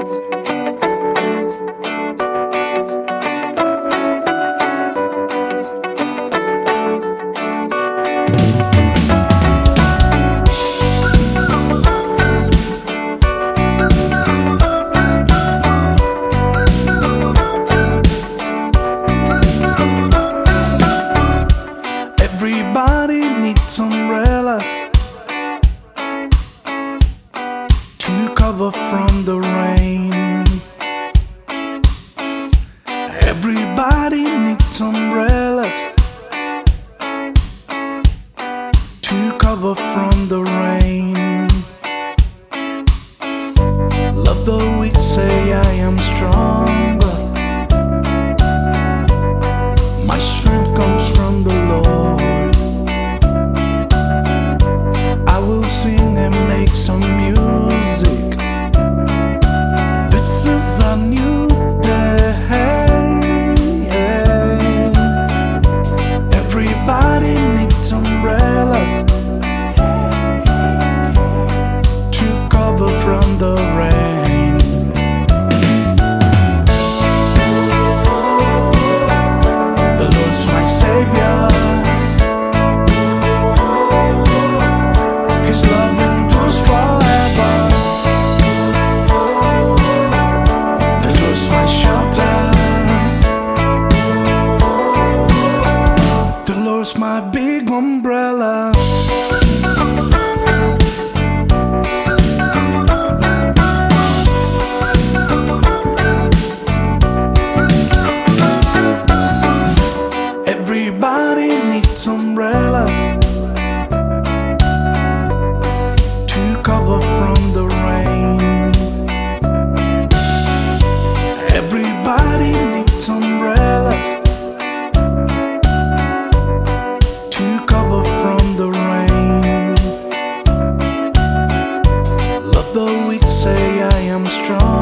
Everybody needs umbrellas to cover from the rain. Everybody needs umbrellas to cover from the rain. Love the weak, say I am stronger. My strength comes from the Lord. I will sing and make some music. This is a new day. Everybody needs umbrellas to cover from the rain. The Lord's my Savior. His love endures forever. The Lord's my shelter. The Lord's my big umbrella. Everybody needs umbrellas to cover from the rain. Everybody needs umbrellas to cover from the rain. Love the weak, say I am strong.